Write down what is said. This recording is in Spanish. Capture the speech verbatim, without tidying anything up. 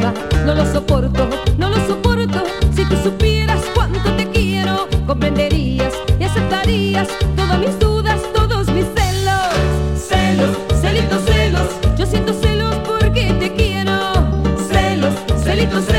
va, no lo soporto, no lo soporto. Si tú supieras cuánto te quiero, comprenderías y aceptarías todas mis dudas, todos mis celos. Celos, celitos, celos, yo siento celos porque te quiero. Celos, celitos, celos.